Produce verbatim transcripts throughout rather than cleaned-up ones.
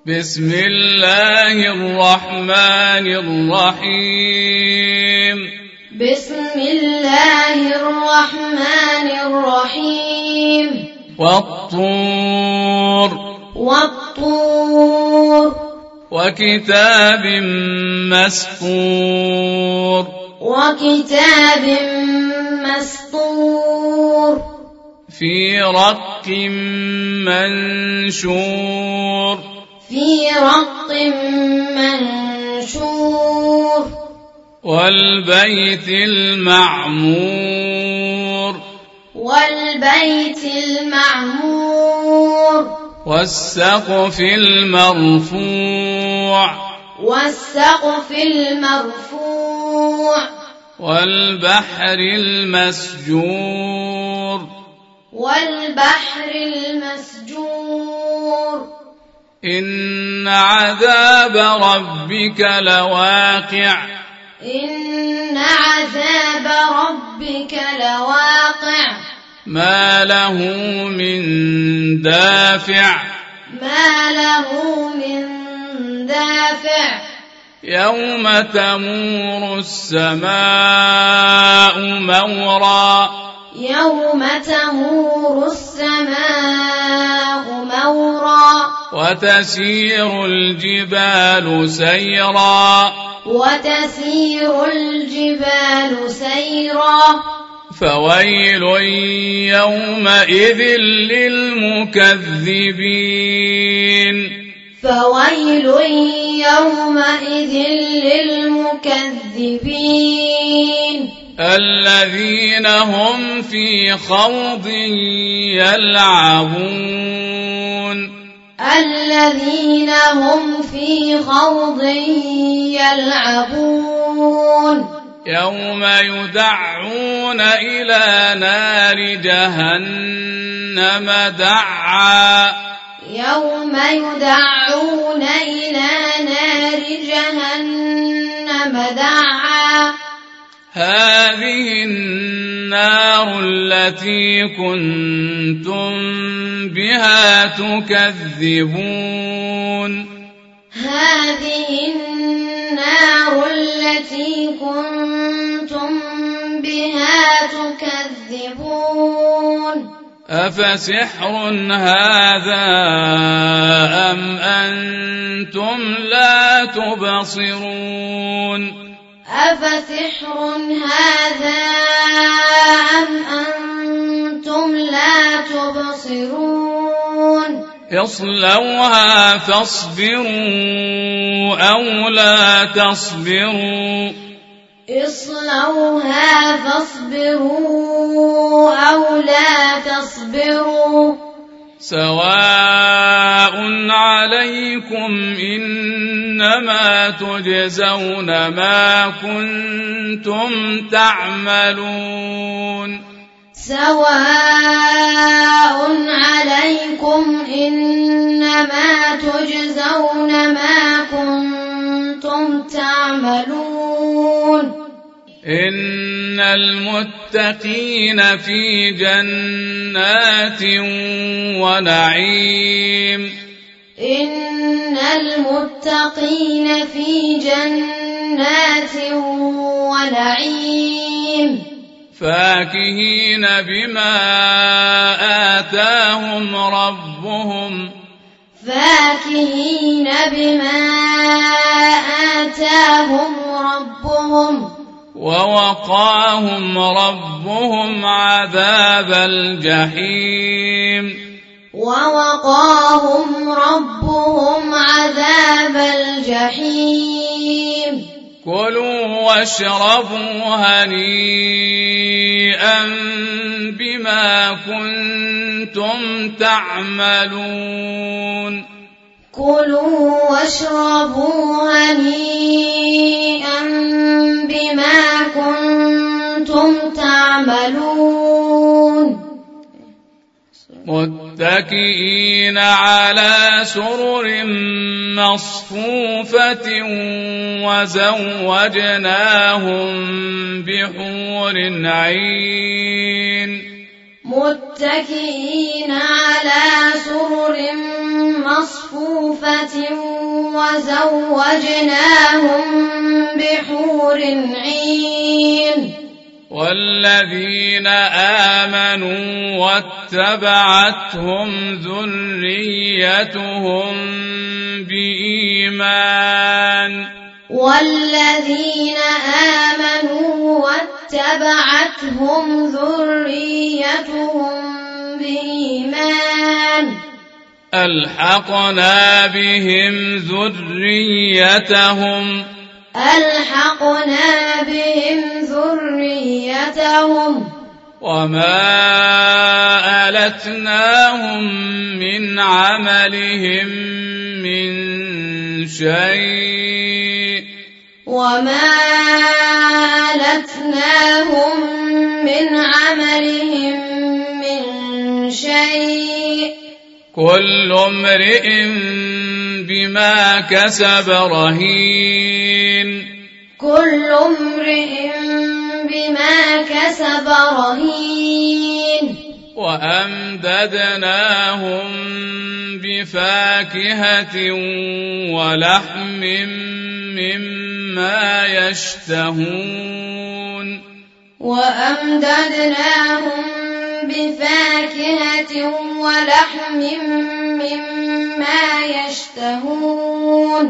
بسم الله الرحمن الرحيم بسم الله الرحمن الرحيم والطور والطور وكتاب مسطور وكتاب مسطور في رق منشور في رق منشور والبيت المعمور والبيت المعمور والسقف المرفوع والسقف المرفوع والبحر المسجور والبحر المسجور إن عذاب ربك لواقع إن عذاب ربك لواقع ما له من دافع ما له من دافع يوم تمور السماء مورا يوم تمور السماء مورا وتسير الجبال سيرا وتسير الجبال سيرا فويل يومئذ للمكذبين فويل يومئذ للمكذبين الذين هم في خوض يلعبون الذين هم في خوض يلعبون يوم يدعون إلى نار جهنم دعا يوم يدعون إلى نار جهنم دعا هذه النار التي كنتم بها تكذبون هذه النار التي كنتم بها تكذبون أفسحر هذا أم أنتم لا تبصرون أفسحر هذا أم أنتم لا تبصرون اصلوها فاصبروا أو لا تصبروا اصلوها فاصبروا أو لا تصبروا سواء عليكم إنما تجزون ما كنتم تعملون سواء عليكم إنما تجزون ما كنتم تعملون إن المتقين في جنات ونعيم إن المتقين في جنات ونعيم فاكهين بما آتاهم ربهم فاكهين بما آتاهم ربهم ووقاهم ربهم عذاب الجحيم ووقاهم ربهم عذاب الجحيم كلوا واشربوا هنيئا بما كنتم تعملون كلوا واشربوا هنيئا بما كنتم تعملون متكئين على سرر مصفوفة وزوجناهم بحور عين متكئين على سرر مصفوفة وزوجناهم بحور عين والذين آمنوا واتبعتهم ذريتهم بإيمان والذين آمنوا واتبعتهم ذريتهم بإيمان ألحقنا بهم ذريتهم ألحقنا بهم ذريتهم وما ألتناهم من عملهم من شيء وما ألتناهم من عملهم من شيء كل امرئ بما كسب رهين كل امرئ بما كسب رهين وأمددناهم بفاكهة ولحم مما يشتهون وأمددناهم بفاكهة ولحم مما يشتهون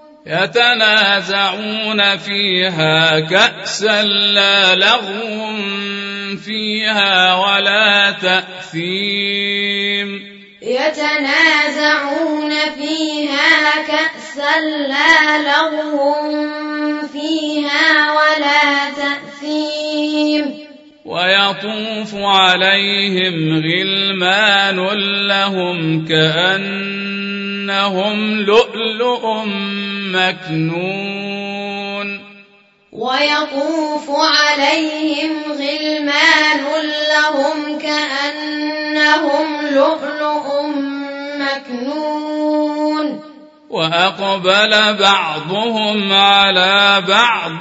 يتنازعون فيها كأسا لا لغو فيها ولا تأثيم يتنازعون فيها كأسا لا لغو فيها ولا تأثيم ويطوف عليهم غلمان لهم كأنهم لؤلؤ مكنون ويطوف عليهم غلمان لهم كأنهم لؤلؤ مكنون وأقبل بعضهم على بعض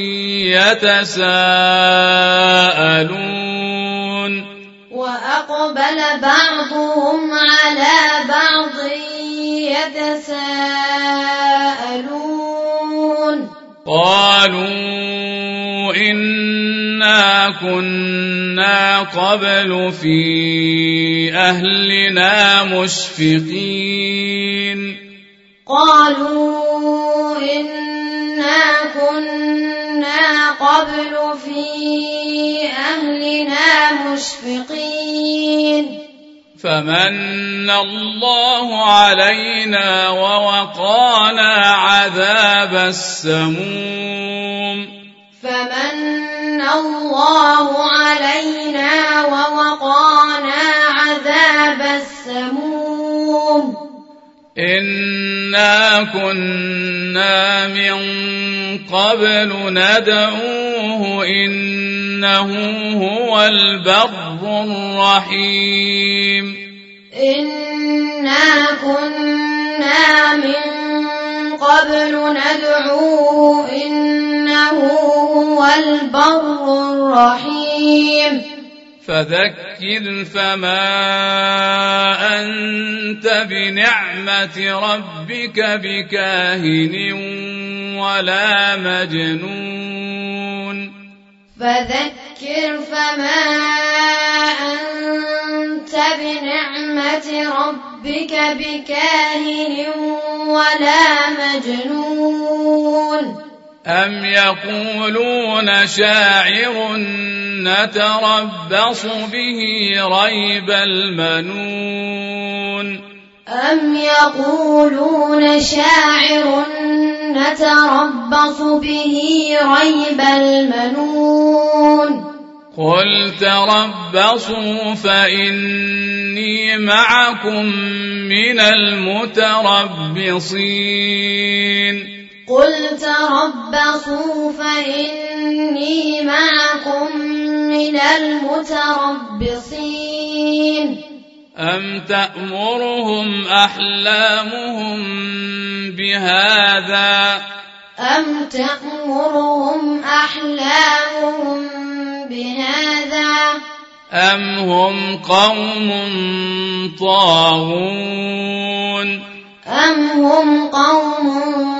يتساءلون وأقبل بعضهم على بعض يتساءلون قالوا إنا كنا قبل في أهلنا مشفقين قالوا إنا كنا قبل في أهلنا مشفقين فمن الله علينا ووقانا عذاب السموم فمن الله علينا ووقانا عذاب السموم إنا كنا من قبل ندعوه إنه هو البر الرحيم إنا كنا من قبل ندعوه إنه هو البر الرحيم فذكر فما أنت بنعمة ربك بكاهن ولا مجنون فذكر فما أنت بنعمة ربك بكاهن ولا مجنون أم يقولون شاعر نتربص به ريب المنون أم يقولون شاعر نتربص به ريب المنون قل تربصوا فإني معكم من المتربصين قل تربصوا فإني معكم من المتربصين أم تأمرهم أحلامهم بهذا أم تأمرهم أحلامهم بهذا أم هم قوم طاغون أم هم قوم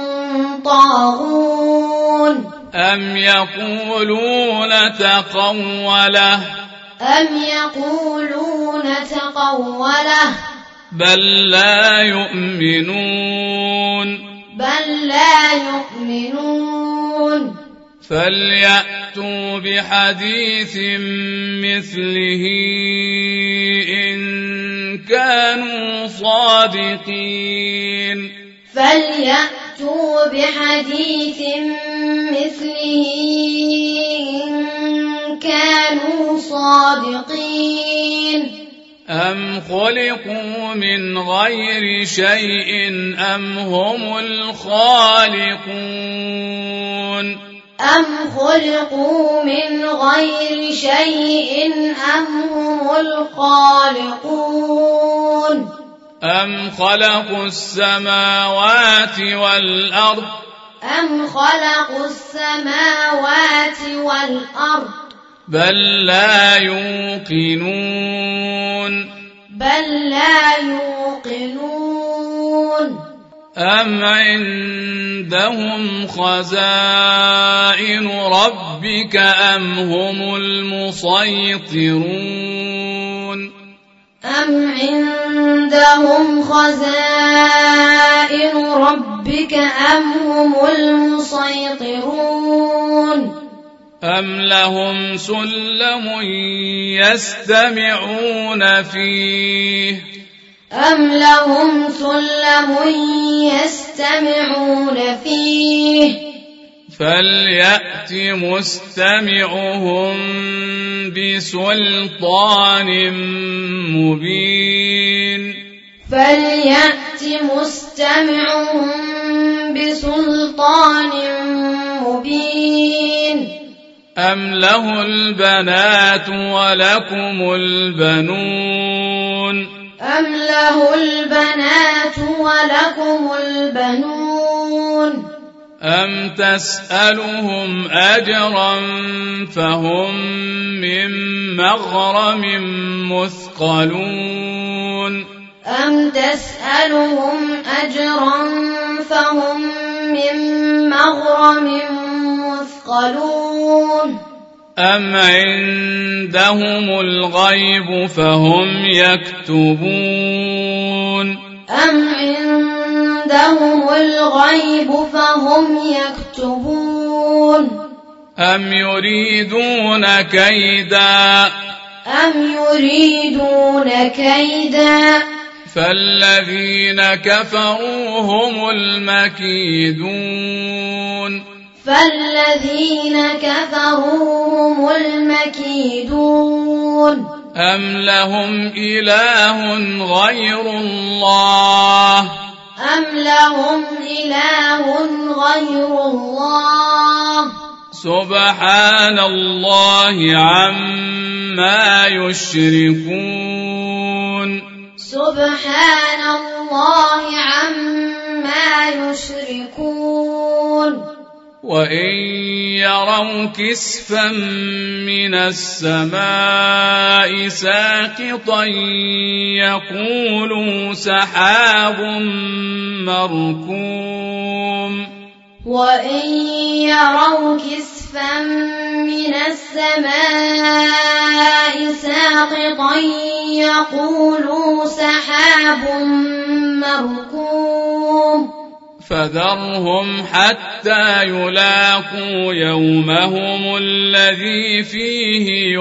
طاغون أم يقولون تقوله أم يقولون تقوله بل لا يؤمنون بل لا يؤمنون فليأتوا بحديث مثله إن كانوا صادقين فليأتوا بحديث مثله إن كانوا صادقين أم خلقوا من غير شيء أم هم الخالقون أم خلقوا من غير شيء أم هم الخالقون أم خلقوا السماوات والأرض أم خلقوا السماوات والأرض بل لا يوقنون بل لا يوقنون أم عندهم خزائن ربك أم هم المسيطرون أم عندهم خزائن ربك أم هم المسيطرون أم لهم سلم يستمعون فيه أم لهم سلم يستمعون فيه فليأت مستمعهم بسلطان مبين فليأت مستمعهم بسلطان مبين أم له البنات ولكم البنون أم له البنات ولكم البنون أم تسألهم أجرا فهم من مغرم مثقلون أم تسألهم أجرا فهم من مغرم مثقلون أم عندهم الغيب فهم يكتبون أم عندهم الغيب فهم يكتبون أم يريدون كيدا أم يريدون كيدا فالذين كفروا هم المكيدون فالذين كفروا هم المكيدون أم لهم إله غير الله أم لهم إله غير الله سبحان الله عما يشركون سبحان الله عما يشركون وإن يروا كسفا من السماء ساقطا يقولوا سحاب مركوم وإن يروا كسفا من السماء ساقطا يقولوا سحاب مركوم فذرهم حتى يلاقوا يومهم الذي فيه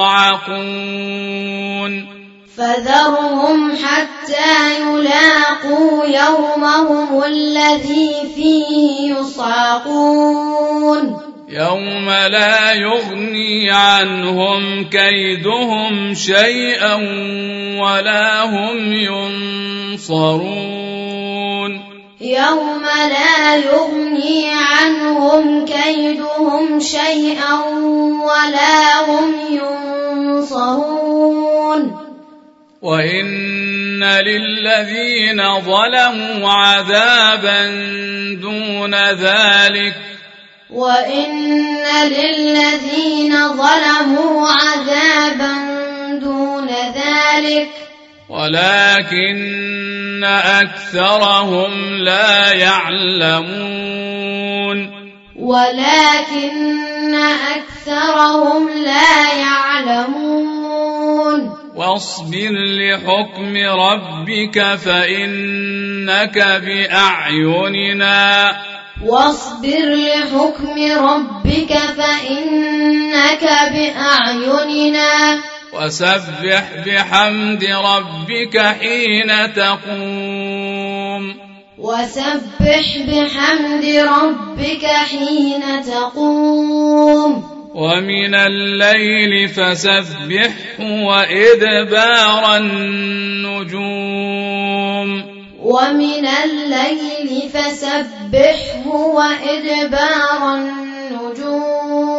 يصعقون فذرهم حتى يلاقوا يومهم الذي فيه يصعقون يوم لا يغني عنهم كيدهم شيئا ولا هم ينصرون يوم لا يغني عنهم كيدهم شيئا ولا هم ينصرون وإن للذين ظلموا عذابا دون ذلك وإن للذين ظلموا عذابا كذلك ولكن أكثرهم لا يعلمون ولكن أكثرهم لا يعلمون واصبر لحكم ربك فإنك بأعيننا واصبر لحكم ربك فإنك بأعيننا وسبح بحمد ربك حين تقوم وسبح بحمد ربك حين تقوم ومن الليل فسبحه وإدبار النجوم ومن الليل فسبحه وإدبار النجوم